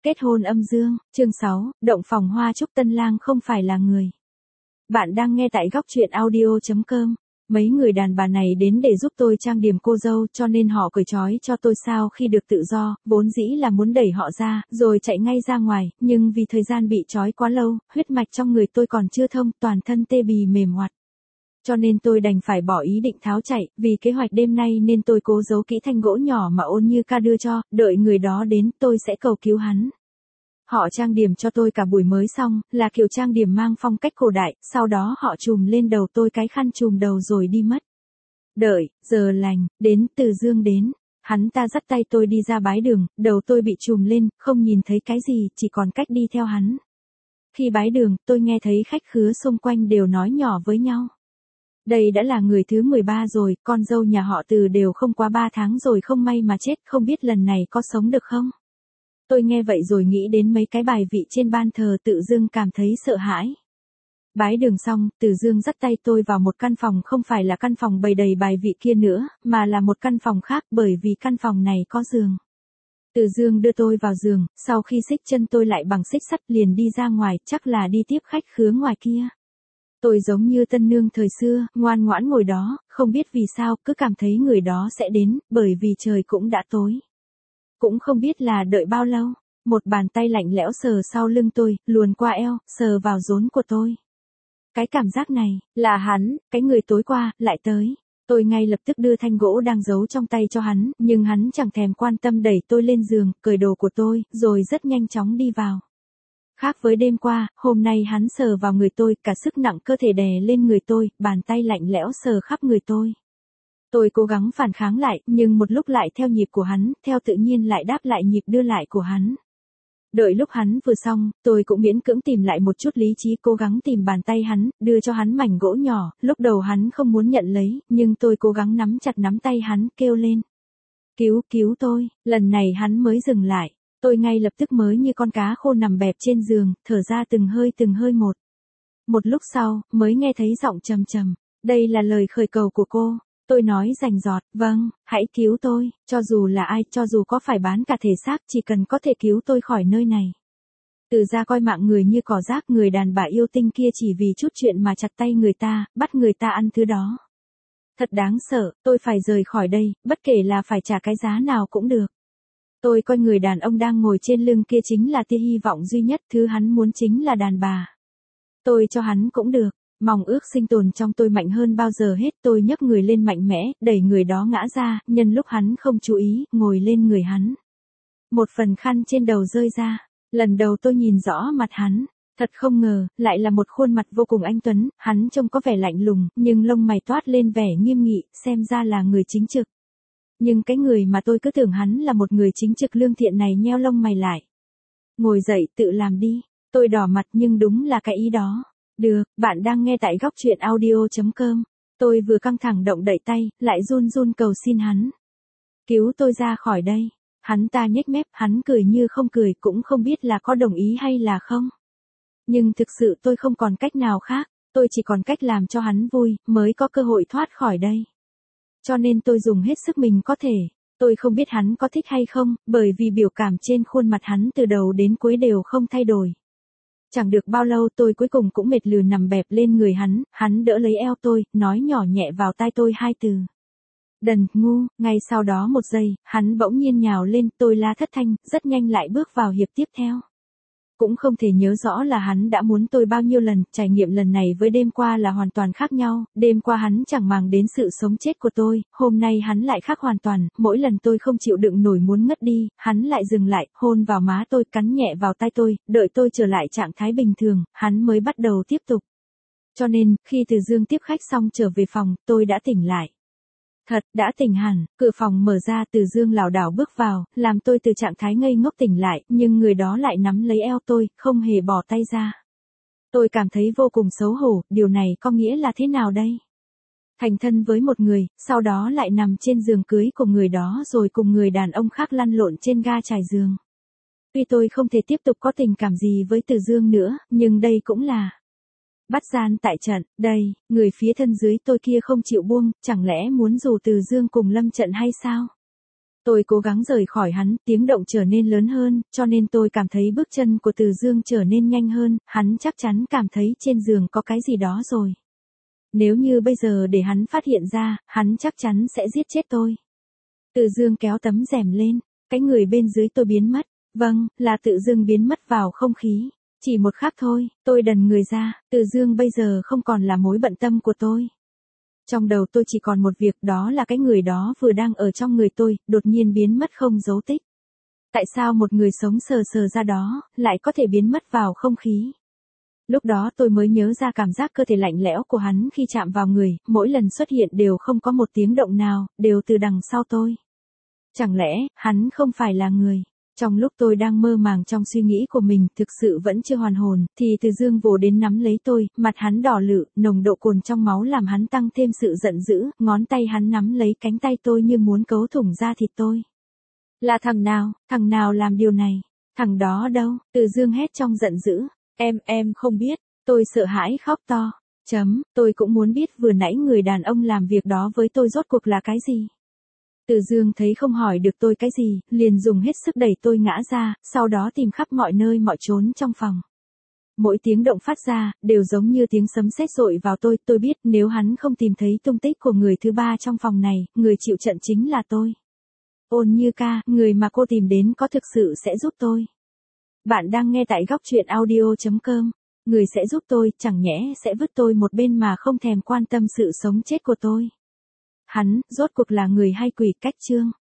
Kết hôn âm dương, chương 6, động phòng hoa chúc tân lang không phải là người. Bạn đang nghe tại góc truyện audio.com. Mấy người đàn bà này đến để giúp tôi trang điểm cô dâu cho nên họ cởi trói cho tôi sao khi được tự do, vốn dĩ là muốn đẩy họ ra, rồi chạy ngay ra ngoài, nhưng vì thời gian bị trói quá lâu, huyết mạch trong người tôi còn chưa thông, toàn thân tê bì mềm oặt. Cho nên tôi đành phải bỏ ý định tháo chạy, vì kế hoạch đêm nay nên tôi cố giấu kỹ thanh gỗ nhỏ mà Ôn Như Ca đưa cho, đợi người đó đến tôi sẽ cầu cứu hắn. Họ trang điểm cho tôi cả buổi mới xong, là kiểu trang điểm mang phong cách cổ đại, sau đó họ trùm lên đầu tôi cái khăn trùm đầu rồi đi mất. Đợi, giờ lành, đến, Từ Dương đến. Hắn ta dắt tay tôi đi ra bái đường, đầu tôi bị trùm lên, không nhìn thấy cái gì, chỉ còn cách đi theo hắn. Khi bái đường, tôi nghe thấy khách khứa xung quanh đều nói nhỏ với nhau. Đây đã là người thứ 13 rồi, con dâu nhà họ Từ đều không quá 3 tháng rồi không may mà chết, không biết lần này có sống được không? Tôi nghe vậy rồi nghĩ đến mấy cái bài vị trên ban thờ, tự dưng cảm thấy sợ hãi. Bái đường xong, Từ Dương dắt tay tôi vào một căn phòng, không phải là căn phòng bày đầy bài vị kia nữa, mà là một căn phòng khác, bởi vì căn phòng này có giường. Từ Dương đưa tôi vào giường, sau khi xích chân tôi lại bằng xích sắt liền đi ra ngoài, chắc là đi tiếp khách khứa ngoài kia. Tôi giống như tân nương thời xưa, ngoan ngoãn ngồi đó, không biết vì sao, cứ cảm thấy người đó sẽ đến, bởi vì trời cũng đã tối. Cũng không biết là đợi bao lâu, một bàn tay lạnh lẽo sờ sau lưng tôi, luồn qua eo, sờ vào rốn của tôi. Cái cảm giác này, là hắn, cái người tối qua, lại tới. Tôi ngay lập tức đưa thanh gỗ đang giấu trong tay cho hắn, nhưng hắn chẳng thèm quan tâm đẩy tôi lên giường, cởi đồ của tôi, rồi rất nhanh chóng đi vào. Khác với đêm qua, hôm nay hắn sờ vào người tôi, cả sức nặng cơ thể đè lên người tôi, bàn tay lạnh lẽo sờ khắp người tôi. Tôi cố gắng phản kháng lại, nhưng một lúc lại theo nhịp của hắn, theo tự nhiên lại đáp lại nhịp đưa lại của hắn. Đợi lúc hắn vừa xong, tôi cũng miễn cưỡng tìm lại một chút lý trí, cố gắng tìm bàn tay hắn, đưa cho hắn mảnh gỗ nhỏ, lúc đầu hắn không muốn nhận lấy, nhưng tôi cố gắng nắm chặt nắm tay hắn, kêu lên. Cứu tôi, lần này hắn mới dừng lại. Tôi ngay lập tức mới như con cá khô nằm bẹp trên giường, thở ra từng hơi một. Một lúc sau, mới nghe thấy giọng trầm trầm. Đây là lời khởi cầu của cô. Tôi nói rành rọt, vâng, hãy cứu tôi, cho dù là ai, cho dù có phải bán cả thể xác, chỉ cần có thể cứu tôi khỏi nơi này. Từ ra coi mạng người như cỏ rác, người đàn bà yêu tinh kia chỉ vì chút chuyện mà chặt tay người ta, bắt người ta ăn thứ đó. Thật đáng sợ, tôi phải rời khỏi đây, bất kể là phải trả cái giá nào cũng được. Tôi coi người đàn ông đang ngồi trên lưng kia chính là tia hy vọng duy nhất, thứ hắn muốn chính là đàn bà. Tôi cho hắn cũng được, mong ước sinh tồn trong tôi mạnh hơn bao giờ hết, tôi nhấc người lên mạnh mẽ, đẩy người đó ngã ra, nhân lúc hắn không chú ý, ngồi lên người hắn. Một phần khăn trên đầu rơi ra, lần đầu tôi nhìn rõ mặt hắn, thật không ngờ, lại là một khuôn mặt vô cùng anh tuấn, hắn trông có vẻ lạnh lùng, nhưng lông mày toát lên vẻ nghiêm nghị, xem ra là người chính trực. Nhưng cái người mà tôi cứ tưởng hắn là một người chính trực lương thiện này nheo lông mày lại. Ngồi dậy, tự làm đi. Tôi đỏ mặt nhưng đúng là cái ý đó. Được, bạn đang nghe tại góc truyện audio.com. Tôi vừa căng thẳng động đậy tay, lại run run cầu xin hắn. Cứu tôi ra khỏi đây. Hắn ta nhếch mép, hắn cười như không cười, cũng không biết là có đồng ý hay là không. Nhưng thực sự tôi không còn cách nào khác, tôi chỉ còn cách làm cho hắn vui, mới có cơ hội thoát khỏi đây. Cho nên tôi dùng hết sức mình có thể. Tôi không biết hắn có thích hay không, bởi vì biểu cảm trên khuôn mặt hắn từ đầu đến cuối đều không thay đổi. Chẳng được bao lâu tôi cuối cùng cũng mệt lừ nằm bẹp lên người hắn đỡ lấy eo tôi, nói nhỏ nhẹ vào tai tôi 2 từ. Đần, ngu, ngay sau đó một giây, hắn bỗng nhiên nhào lên, tôi la thất thanh, rất nhanh lại bước vào hiệp tiếp theo. Cũng không thể nhớ rõ là hắn đã muốn tôi bao nhiêu lần, trải nghiệm lần này với đêm qua là hoàn toàn khác nhau, đêm qua hắn chẳng màng đến sự sống chết của tôi, hôm nay hắn lại khác hoàn toàn, mỗi lần tôi không chịu đựng nổi muốn ngất đi, hắn lại dừng lại, hôn vào má tôi, cắn nhẹ vào tai tôi, đợi tôi trở lại trạng thái bình thường, hắn mới bắt đầu tiếp tục. Cho nên, khi Từ Dương tiếp khách xong trở về phòng, tôi đã tỉnh lại. Thật, đã tỉnh hẳn, cửa phòng mở ra, Từ Dương lảo đảo bước vào, làm tôi từ trạng thái ngây ngốc tỉnh lại, nhưng người đó lại nắm lấy eo tôi, không hề bỏ tay ra. Tôi cảm thấy vô cùng xấu hổ, điều này có nghĩa là thế nào đây? Thành thân với một người, sau đó lại nằm trên giường cưới của người đó rồi cùng người đàn ông khác lăn lộn trên ga trải giường. Tuy tôi không thể tiếp tục có tình cảm gì với Từ Dương nữa, nhưng đây cũng là bắt gian tại trận, đây, người phía thân dưới tôi kia không chịu buông, chẳng lẽ muốn rủ Từ Dương cùng lâm trận hay sao? Tôi cố gắng rời khỏi hắn, tiếng động trở nên lớn hơn, cho nên tôi cảm thấy bước chân của Từ Dương trở nên nhanh hơn, hắn chắc chắn cảm thấy trên giường có cái gì đó rồi. Nếu như bây giờ để hắn phát hiện ra, hắn chắc chắn sẽ giết chết tôi. Từ Dương kéo tấm rèm lên, cái người bên dưới tôi biến mất. Vâng, là Từ Dương biến mất vào không khí. Chỉ một khắc thôi, tôi đần người ra, Từ Dương bây giờ không còn là mối bận tâm của tôi. Trong đầu tôi chỉ còn một việc, đó là cái người đó vừa đang ở trong người tôi, đột nhiên biến mất không dấu tích. Tại sao một người sống sờ sờ ra đó, lại có thể biến mất vào không khí? Lúc đó tôi mới nhớ ra cảm giác cơ thể lạnh lẽo của hắn khi chạm vào người, mỗi lần xuất hiện đều không có một tiếng động nào, đều từ đằng sau tôi. Chẳng lẽ, hắn không phải là người? Trong lúc tôi đang mơ màng trong suy nghĩ của mình, thực sự vẫn chưa hoàn hồn, thì Từ Dương vồ đến nắm lấy tôi, mặt hắn đỏ lự, nồng độ cồn trong máu làm hắn tăng thêm sự giận dữ, ngón tay hắn nắm lấy cánh tay tôi như muốn cấu thủng da thịt tôi. Là thằng nào làm điều này? Thằng đó đâu? Từ Dương hét trong giận dữ. Em không biết, tôi sợ hãi khóc to. Tôi cũng muốn biết vừa nãy người đàn ông làm việc đó với tôi rốt cuộc là cái gì. Từ Dương thấy không hỏi được tôi cái gì, liền dùng hết sức đẩy tôi ngã ra, sau đó tìm khắp mọi nơi mọi chốn trong phòng. Mỗi tiếng động phát ra, đều giống như tiếng sấm sét dội vào tôi biết nếu hắn không tìm thấy tung tích của người thứ ba trong phòng này, người chịu trận chính là tôi. Ôn Như ca, người mà cô tìm đến có thực sự sẽ giúp tôi. Bạn đang nghe tại góc truyện audio.com. Người sẽ giúp tôi, chẳng nhẽ sẽ vứt tôi một bên mà không thèm quan tâm sự sống chết của tôi. Hắn, rốt cuộc là người hay quỷ? Cách chương